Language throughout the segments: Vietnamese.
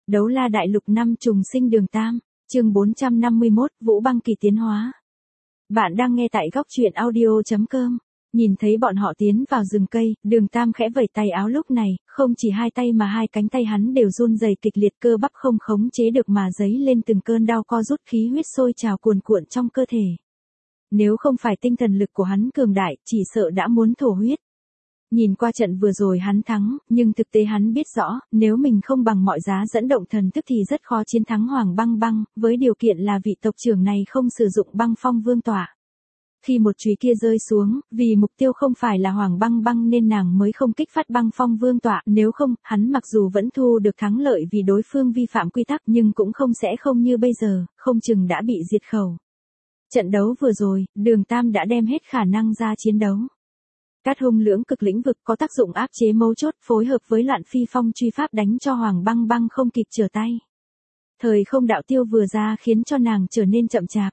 Đấu la đại lục năm trùng sinh đường Tam, chương 451, Vũ Băng Kỳ tiến hóa. Bạn đang nghe tại góc truyện audio.com. Nhìn thấy bọn họ tiến vào rừng cây, đường Tam khẽ vẩy tay áo lúc này, không chỉ hai tay mà hai cánh tay hắn đều run rẩy kịch liệt, cơ bắp không khống chế được mà dấy lên từng cơn đau co rút, khí huyết sôi trào cuồn cuộn trong cơ thể. Nếu không phải tinh thần lực của hắn cường đại, chỉ sợ đã muốn thổ huyết. Nhìn qua trận vừa rồi hắn thắng, nhưng thực tế hắn biết rõ, nếu mình không bằng mọi giá dẫn động thần thức thì rất khó chiến thắng Hoàng Băng Băng, với điều kiện là vị tộc trưởng này không sử dụng băng phong vương tỏa. Khi một chùy kia rơi xuống, vì mục tiêu không phải là Hoàng Băng Băng nên nàng mới không kích phát băng phong vương tỏa, nếu không, hắn mặc dù vẫn thu được thắng lợi vì đối phương vi phạm quy tắc nhưng cũng không như bây giờ, không chừng đã bị diệt khẩu. Trận đấu vừa rồi, đường Tam đã đem hết khả năng ra chiến đấu. Cát hung lưỡng cực lĩnh vực có tác dụng áp chế mấu chốt, phối hợp với loạn phi phong truy pháp đánh cho Hoàng Băng Băng không kịp trở tay. Thời không đạo tiêu vừa ra khiến cho nàng trở nên chậm chạp.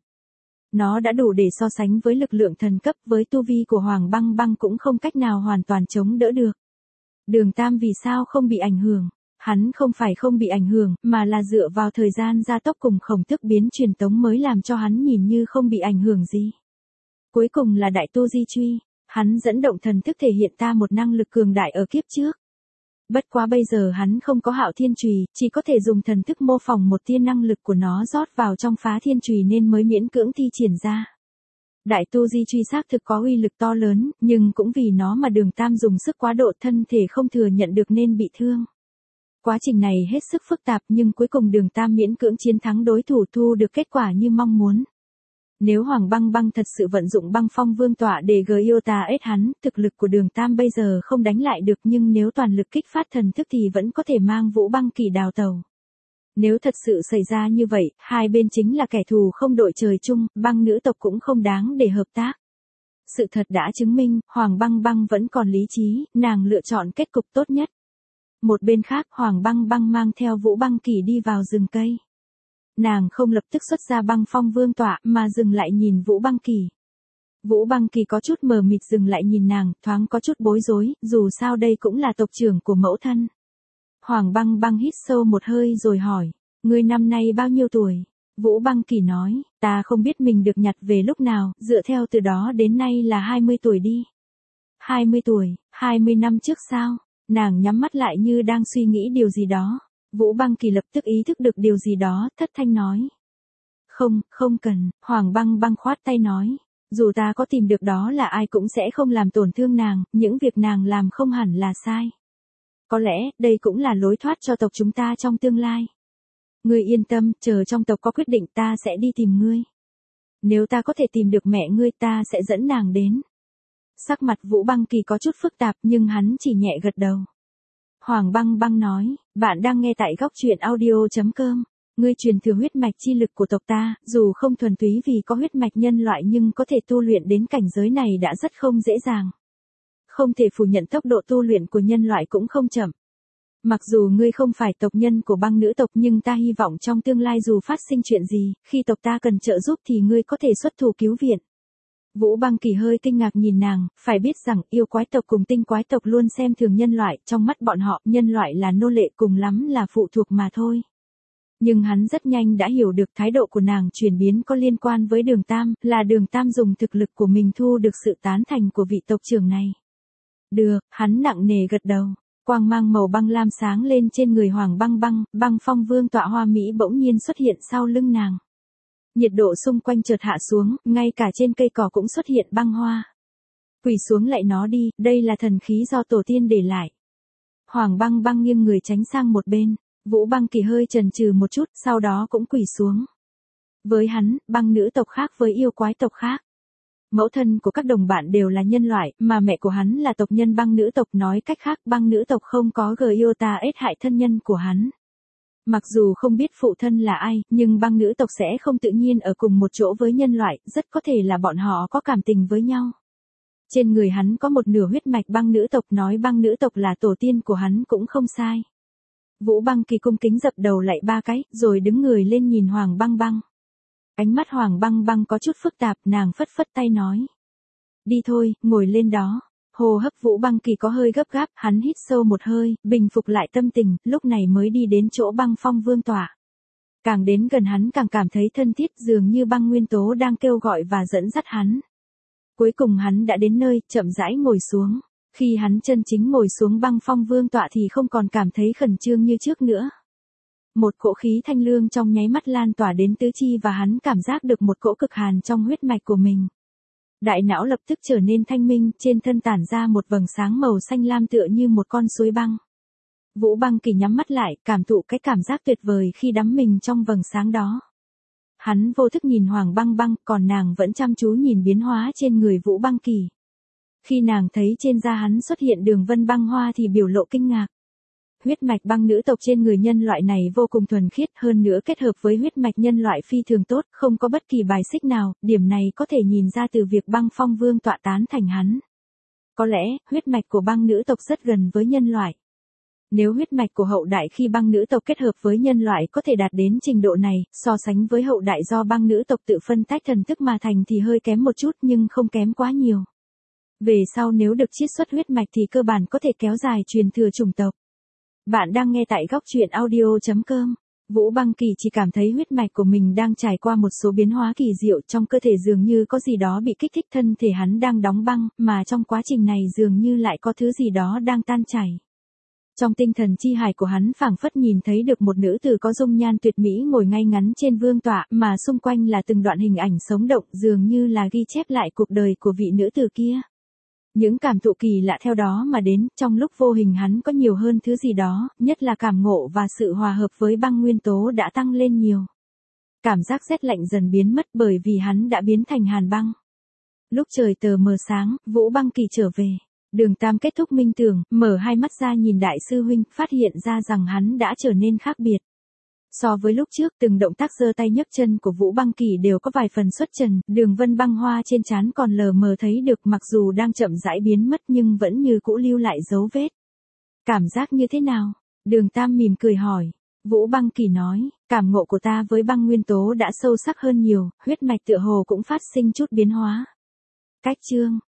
Nó đã đủ để so sánh với lực lượng thần cấp, với tu vi của Hoàng Băng Băng cũng không cách nào hoàn toàn chống đỡ được. Đường Tam vì sao không bị ảnh hưởng? Hắn không phải không bị ảnh hưởng, mà là dựa vào thời gian gia tốc cùng khổng thức biến truyền tống mới làm cho hắn nhìn như không bị ảnh hưởng gì. Cuối cùng là đại tu di truy. Hắn dẫn động thần thức thể hiện ta một năng lực cường đại ở kiếp trước. Bất quá bây giờ hắn không có Hạo Thiên Chùy, chỉ có thể dùng thần thức mô phỏng một tia năng lực của nó rót vào trong Phá Thiên Chùy nên mới miễn cưỡng thi triển ra. Đại tu di truy xác thực có uy lực to lớn, nhưng cũng vì nó mà đường Tam dùng sức quá độ, thân thể không thừa nhận được nên bị thương. Quá trình này hết sức phức tạp nhưng cuối cùng đường Tam miễn cưỡng chiến thắng đối thủ, thu được kết quả như mong muốn. Nếu Hoàng Băng Băng thật sự vận dụng băng phong vương tỏa để Gyota ết hắn, thực lực của đường Tam bây giờ không đánh lại được, nhưng nếu toàn lực kích phát thần thức thì vẫn có thể mang Vũ Băng Kỳ đào tẩu. Nếu thật sự xảy ra như vậy, hai bên chính là kẻ thù không đội trời chung, băng nữ tộc cũng không đáng để hợp tác. Sự thật đã chứng minh, Hoàng Băng Băng vẫn còn lý trí, nàng lựa chọn kết cục tốt nhất. Một bên khác, Hoàng Băng Băng mang theo Vũ Băng Kỳ đi vào rừng cây. Nàng không lập tức xuất ra băng phong vương tỏa mà dừng lại nhìn Vũ Băng Kỳ. Vũ Băng Kỳ có chút mờ mịt dừng lại nhìn nàng, thoáng có chút bối rối, dù sao đây cũng là tộc trưởng của mẫu thân. Hoàng Băng Băng hít sâu một hơi rồi hỏi, ngươi năm nay bao nhiêu tuổi? Vũ Băng Kỳ nói, ta không biết mình được nhặt về lúc nào, dựa theo từ đó đến nay là 20 tuổi đi. 20 tuổi, 20 năm trước sao? Nàng nhắm mắt lại như đang suy nghĩ điều gì đó. Vũ Băng Kỳ lập tức ý thức được điều gì đó, thất thanh nói. Không cần, Hoàng Băng Băng khoát tay nói. Dù ta có tìm được đó là ai cũng sẽ không làm tổn thương nàng, những việc nàng làm không hẳn là sai. Có lẽ, đây cũng là lối thoát cho tộc chúng ta trong tương lai. Ngươi yên tâm, chờ trong tộc có quyết định ta sẽ đi tìm ngươi. Nếu ta có thể tìm được mẹ ngươi ta sẽ dẫn nàng đến. Sắc mặt Vũ Băng Kỳ có chút phức tạp nhưng hắn chỉ nhẹ gật đầu. Hoàng Băng Băng nói, bạn đang nghe tại góc truyện audio.com. Ngươi truyền thừa huyết mạch chi lực của tộc ta, dù không thuần túy vì có huyết mạch nhân loại nhưng có thể tu luyện đến cảnh giới này đã rất không dễ dàng. Không thể phủ nhận tốc độ tu luyện của nhân loại cũng không chậm. Mặc dù ngươi không phải tộc nhân của băng nữ tộc nhưng ta hy vọng trong tương lai dù phát sinh chuyện gì, khi tộc ta cần trợ giúp thì ngươi có thể xuất thủ cứu viện. Vũ Băng Kỳ hơi kinh ngạc nhìn nàng, phải biết rằng yêu quái tộc cùng tinh quái tộc luôn xem thường nhân loại, trong mắt bọn họ, nhân loại là nô lệ cùng lắm là phụ thuộc mà thôi. Nhưng hắn rất nhanh đã hiểu được thái độ của nàng chuyển biến có liên quan với đường Tam, là đường Tam dùng thực lực của mình thu được sự tán thành của vị tộc trưởng này. Được, hắn nặng nề gật đầu, quang mang màu băng lam sáng lên trên người Hoàng Băng Băng, băng phong vương tọa hoa mỹ bỗng nhiên xuất hiện sau lưng nàng. Nhiệt độ xung quanh chợt hạ xuống, ngay cả trên cây cỏ cũng xuất hiện băng hoa. Quỳ xuống lại nó đi, đây là thần khí do tổ tiên để lại. Hoàng Băng Băng nghiêng người tránh sang một bên, Vũ Băng Kỳ hơi chần chừ một chút, sau đó cũng quỳ xuống. Với hắn, băng nữ tộc khác với yêu quái tộc khác. Mẫu thân của các đồng bạn đều là nhân loại, mà mẹ của hắn là tộc nhân băng nữ tộc, nói cách khác băng nữ tộc không có Gyota ết hại thân nhân của hắn. Mặc dù không biết phụ thân là ai, nhưng băng nữ tộc sẽ không tự nhiên ở cùng một chỗ với nhân loại, rất có thể là bọn họ có cảm tình với nhau. Trên người hắn có một nửa huyết mạch băng nữ tộc, nói băng nữ tộc là tổ tiên của hắn cũng không sai. Vũ Băng Kỳ cung kính dập đầu lạy 3 cái, rồi đứng người lên nhìn Hoàng Băng Băng. Ánh mắt Hoàng Băng Băng có chút phức tạp, nàng phất phất tay nói. Đi thôi, ngồi lên đó. Hô hấp Vũ Băng Kỳ có hơi gấp gáp, hắn hít sâu một hơi, bình phục lại tâm tình, lúc này mới đi đến chỗ Băng Phong Vương tọa. Càng đến gần hắn càng cảm thấy thân thiết, dường như băng nguyên tố đang kêu gọi và dẫn dắt hắn. Cuối cùng hắn đã đến nơi, chậm rãi ngồi xuống. Khi hắn chân chính ngồi xuống Băng Phong Vương tọa thì không còn cảm thấy khẩn trương như trước nữa. Một cỗ khí thanh lương trong nháy mắt lan tỏa đến tứ chi và hắn cảm giác được một cỗ cực hàn trong huyết mạch của mình. Đại não lập tức trở nên thanh minh, trên thân tản ra một vầng sáng màu xanh lam tựa như một con suối băng. Vũ Băng Kỳ nhắm mắt lại, cảm thụ cái cảm giác tuyệt vời khi đắm mình trong vầng sáng đó. Hắn vô thức nhìn Hoàng Băng Băng, còn nàng vẫn chăm chú nhìn biến hóa trên người Vũ Băng Kỳ. Khi nàng thấy trên da hắn xuất hiện đường vân băng hoa thì biểu lộ kinh ngạc. Huyết mạch băng nữ tộc trên người nhân loại này vô cùng thuần khiết, hơn nữa kết hợp với huyết mạch nhân loại phi thường tốt, không có bất kỳ bài xích nào, điểm này có thể nhìn ra từ việc Băng Phong Vương tọa tán thành hắn. Có lẽ, huyết mạch của băng nữ tộc rất gần với nhân loại. Nếu huyết mạch của hậu đại khi băng nữ tộc kết hợp với nhân loại có thể đạt đến trình độ này, so sánh với hậu đại do băng nữ tộc tự phân tách thần thức mà thành thì hơi kém một chút nhưng không kém quá nhiều. Về sau nếu được chiết xuất huyết mạch thì cơ bản có thể kéo dài truyền thừa chủng tộc. Bạn đang nghe tại góc truyện audio.com. Vũ Băng Kỳ chỉ cảm thấy huyết mạch của mình đang trải qua một số biến hóa kỳ diệu, trong cơ thể dường như có gì đó bị kích thích, thân thể hắn đang đóng băng, mà trong quá trình này dường như lại có thứ gì đó đang tan chảy. Trong tinh thần chi hải của hắn phảng phất nhìn thấy được một nữ tử có dung nhan tuyệt mỹ ngồi ngay ngắn trên vương tọa, mà xung quanh là từng đoạn hình ảnh sống động, dường như là ghi chép lại cuộc đời của vị nữ tử kia. Những cảm thụ kỳ lạ theo đó mà đến, trong lúc vô hình hắn có nhiều hơn thứ gì đó, nhất là cảm ngộ và sự hòa hợp với băng nguyên tố đã tăng lên nhiều. Cảm giác rét lạnh dần biến mất bởi vì hắn đã biến thành hàn băng. Lúc trời tờ mờ sáng, Vũ Băng Kỳ trở về. Đường Tam kết thúc minh tưởng, mở hai mắt ra nhìn đại sư huynh, phát hiện ra rằng hắn đã trở nên khác biệt. So với lúc trước, từng động tác giơ tay nhấc chân của Vũ Băng Kỳ đều có vài phần xuất trần, đường vân băng hoa trên trán còn lờ mờ thấy được, mặc dù đang chậm rãi biến mất nhưng vẫn như cũ lưu lại dấu vết. Cảm giác như thế nào? Đường Tam mỉm cười hỏi. Vũ Băng Kỳ nói, cảm ngộ của ta với băng nguyên tố đã sâu sắc hơn nhiều, huyết mạch tựa hồ cũng phát sinh chút biến hóa. Cách chương